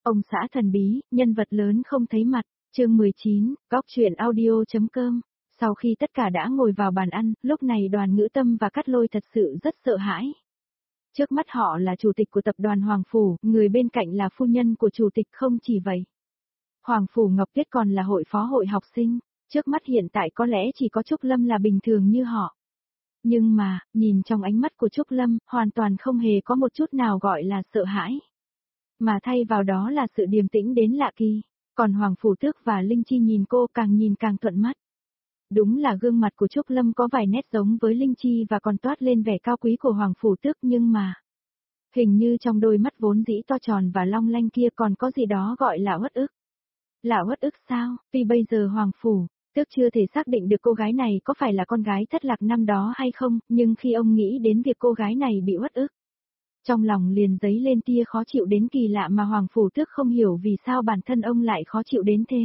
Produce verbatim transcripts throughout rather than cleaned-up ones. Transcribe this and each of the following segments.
Ông xã thần bí, nhân vật lớn không thấy mặt, chương mười chín, góc truyện audio.com. Sau khi tất cả đã ngồi vào bàn ăn, lúc này Đoàn Ngữ Tâm và Cát Lôi thật sự rất sợ hãi. Trước mắt họ là chủ tịch của tập đoàn Hoàng Phủ, người bên cạnh là phu nhân của chủ tịch, không chỉ vậy. Hoàng Phủ Ngọc Tuyết còn là hội phó hội học sinh, trước mắt hiện tại có lẽ chỉ có Trúc Lâm là bình thường như họ. Nhưng mà, nhìn trong ánh mắt của Trúc Lâm, hoàn toàn không hề có một chút nào gọi là sợ hãi. Mà thay vào đó là sự điềm tĩnh đến lạ kỳ. Còn Hoàng Phủ Tước và Linh Chi nhìn cô càng nhìn càng thuận mắt. Đúng là gương mặt của Trúc Lâm có vài nét giống với Linh Chi và còn toát lên vẻ cao quý của Hoàng Phủ Tước, nhưng mà hình như trong đôi mắt vốn dĩ to tròn và long lanh kia còn có gì đó gọi là uất ức. Là uất ức sao? Vì bây giờ Hoàng Phủ Tước chưa thể xác định được cô gái này có phải là con gái thất lạc năm đó hay không, nhưng khi ông nghĩ đến việc cô gái này bị uất ức, trong lòng liền dấy lên tia khó chịu đến kỳ lạ mà Hoàng Phủ Tước không hiểu vì sao bản thân ông lại khó chịu đến thế.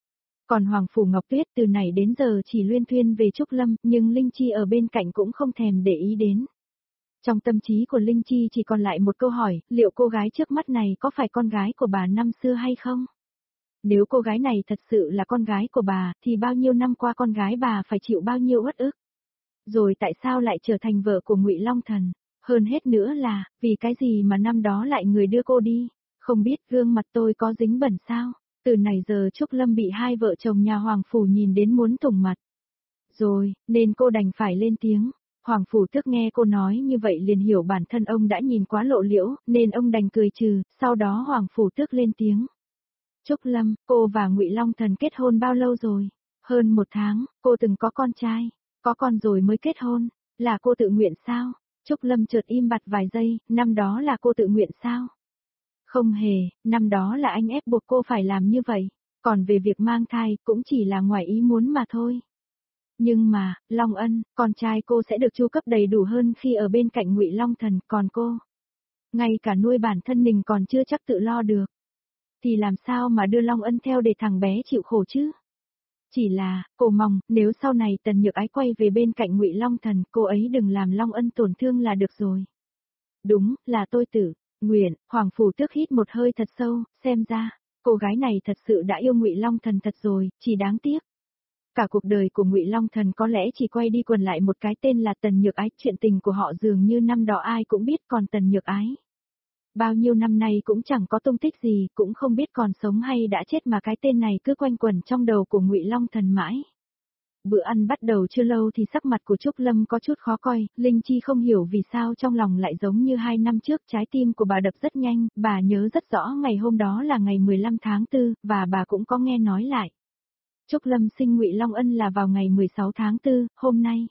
Còn Hoàng Phủ Ngọc Tuyết từ nãy đến giờ chỉ luyên thuyên về Trúc Lâm, nhưng Linh Chi ở bên cạnh cũng không thèm để ý đến. Trong tâm trí của Linh Chi chỉ còn lại một câu hỏi, liệu cô gái trước mắt này có phải con gái của bà năm xưa hay không? Nếu cô gái này thật sự là con gái của bà, thì bao nhiêu năm qua con gái bà phải chịu bao nhiêu uất ức? Rồi tại sao lại trở thành vợ của Ngụy Long Thần? Hơn hết nữa là, vì cái gì mà năm đó lại người đưa cô đi? Không biết gương mặt tôi có dính bẩn sao? Từ nãy giờ Trúc Lâm bị hai vợ chồng nhà Hoàng Phủ nhìn đến muốn thủng mặt. Rồi, nên cô đành phải lên tiếng. Hoàng Phủ Tước nghe cô nói như vậy liền hiểu bản thân ông đã nhìn quá lộ liễu, nên ông đành cười trừ, sau đó Hoàng Phủ Tước lên tiếng. Trúc Lâm, cô và Ngụy Long Thần kết hôn bao lâu rồi? Hơn một tháng, cô từng có con trai, có con rồi mới kết hôn, là cô tự nguyện sao? Trúc Lâm chợt im bặt vài giây, năm đó là cô tự nguyện sao? Không hề, năm đó là anh ép buộc cô phải làm như vậy, còn về việc mang thai cũng chỉ là ngoài ý muốn mà thôi. Nhưng mà, Long Ân, con trai cô sẽ được chu cấp đầy đủ hơn khi ở bên cạnh Ngụy Long Thần, còn cô, ngay cả nuôi bản thân mình còn chưa chắc tự lo được. Thì làm sao mà đưa Long Ân theo để thằng bé chịu khổ chứ? Chỉ là, cô mong, nếu sau này Tần Nhược Ái quay về bên cạnh Ngụy Long Thần, cô ấy đừng làm Long Ân tổn thương là được rồi. Đúng, là tôi tự nguyện. Hoàng Phủ Tước hít một hơi thật sâu, xem ra, cô gái này thật sự đã yêu Ngụy Long Thần thật rồi, chỉ đáng tiếc. Cả cuộc đời của Ngụy Long Thần có lẽ chỉ quay đi quần lại một cái tên là Tần Nhược Ái, chuyện tình của họ dường như năm đó ai cũng biết, còn Tần Nhược Ái bao nhiêu năm nay cũng chẳng có tung tích gì, cũng không biết còn sống hay đã chết mà cái tên này cứ quanh quẩn trong đầu của Ngụy Long Thần mãi. Bữa ăn bắt đầu chưa lâu thì sắc mặt của Trúc Lâm có chút khó coi, Linh Chi không hiểu vì sao trong lòng lại giống như hai năm trước, trái tim của bà đập rất nhanh, bà nhớ rất rõ ngày hôm đó là ngày mười lăm tháng tư, và bà cũng có nghe nói lại. Trúc Lâm sinh Ngụy Long Ân là vào ngày mười sáu tháng tư, hôm nay.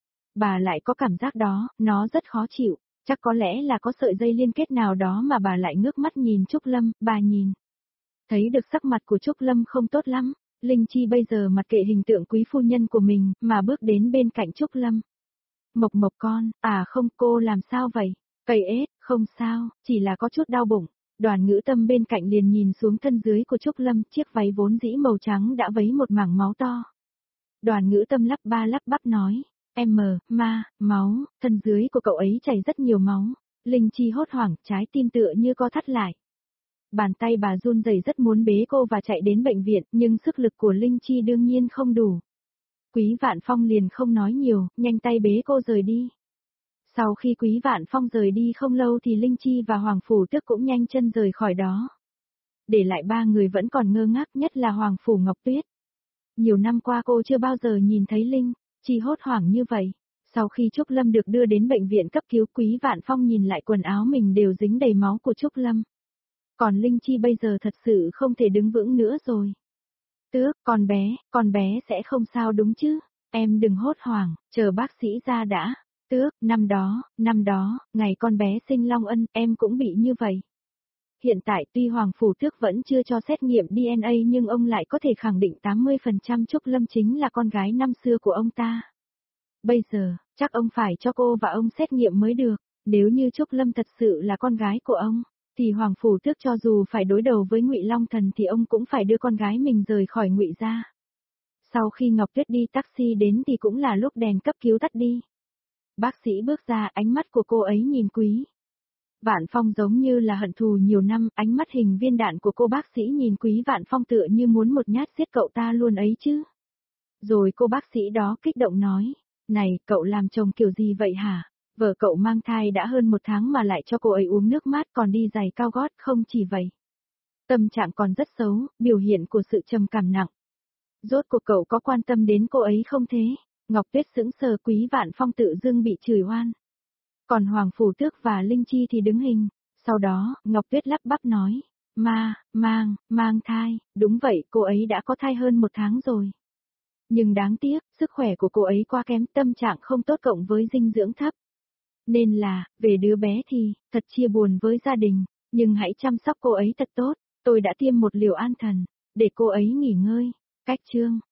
Bà lại có cảm giác đó, nó rất khó chịu. Chắc có lẽ là có sợi dây liên kết nào đó mà bà lại ngước mắt nhìn Trúc Lâm, bà nhìn. Thấy được sắc mặt của Trúc Lâm không tốt lắm, Linh Chi bây giờ mặc kệ hình tượng quý phu nhân của mình, mà bước đến bên cạnh Trúc Lâm. Mộc Mộc con, à không, cô làm sao vậy? Cây ết, không sao, chỉ là có chút đau bụng. Đoàn Ngữ Tâm bên cạnh liền nhìn xuống thân dưới của Trúc Lâm, chiếc váy vốn dĩ màu trắng đã vấy một mảng máu to. Đoàn Ngữ Tâm lắp ba lắp bắp nói. Em mờ, ma, máu, thân dưới của cậu ấy chảy rất nhiều máu. Linh Chi hốt hoảng, trái tim tựa như co thắt lại. Bàn tay bà run rẩy rất muốn bế cô và chạy đến bệnh viện, nhưng sức lực của Linh Chi đương nhiên không đủ. Quý Vạn Phong liền không nói nhiều, nhanh tay bế cô rời đi. Sau khi Quý Vạn Phong rời đi không lâu thì Linh Chi và Hoàng Phủ Tước cũng nhanh chân rời khỏi đó. Để lại ba người vẫn còn ngơ ngác, nhất là Hoàng Phủ Ngọc Tuyết. Nhiều năm qua cô chưa bao giờ nhìn thấy Linh Chi hốt hoảng như vậy. Sau khi Trúc Lâm được đưa đến bệnh viện cấp cứu, Quý Vạn Phong nhìn lại quần áo mình đều dính đầy máu của Trúc Lâm. Còn Linh Chi bây giờ thật sự không thể đứng vững nữa rồi. Tước, con bé, con bé sẽ không sao đúng chứ? Em đừng hốt hoảng, chờ bác sĩ ra đã. Tước, năm đó, năm đó, ngày con bé sinh Long Ân, em cũng bị như vậy. Hiện tại tuy Hoàng Phủ Tước vẫn chưa cho xét nghiệm đê en a nhưng ông lại có thể khẳng định tám mươi phần trăm Trúc Lâm chính là con gái năm xưa của ông ta. Bây giờ, chắc ông phải cho cô và ông xét nghiệm mới được. Nếu như Trúc Lâm thật sự là con gái của ông, thì Hoàng Phủ Tước cho dù phải đối đầu với Ngụy Long Thần thì ông cũng phải đưa con gái mình rời khỏi Ngụy gia. Sau khi Ngọc Tuyết đi taxi đến thì cũng là lúc đèn cấp cứu tắt đi. Bác sĩ bước ra, ánh mắt của cô ấy nhìn Quý Vạn Phong giống như là hận thù nhiều năm, ánh mắt hình viên đạn của cô bác sĩ nhìn Quý Vạn Phong tựa như muốn một nhát giết cậu ta luôn ấy chứ. Rồi cô bác sĩ đó kích động nói, này, cậu làm chồng kiểu gì vậy hả? Vợ cậu mang thai đã hơn một tháng mà lại cho cô ấy uống nước mát còn đi giày cao gót, không chỉ vậy. Tâm trạng còn rất xấu, biểu hiện của sự trầm cảm nặng. Rốt cuộc cậu có quan tâm đến cô ấy không thế? Ngọc Tuyết sững sờ, Quý Vạn Phong tự dưng bị chửi oan. Còn Hoàng Phủ Tước và Linh Chi thì đứng hình. Sau đó, Ngọc Tuyết lắp bắp nói, ma, mang, mang thai, đúng vậy, cô ấy đã có thai hơn một tháng rồi. Nhưng đáng tiếc, sức khỏe của cô ấy quá kém, tâm trạng không tốt cộng với dinh dưỡng thấp. Nên là, về đứa bé thì, thật chia buồn với gia đình, nhưng hãy chăm sóc cô ấy thật tốt, tôi đã tiêm một liều an thần, để cô ấy nghỉ ngơi. Cách chương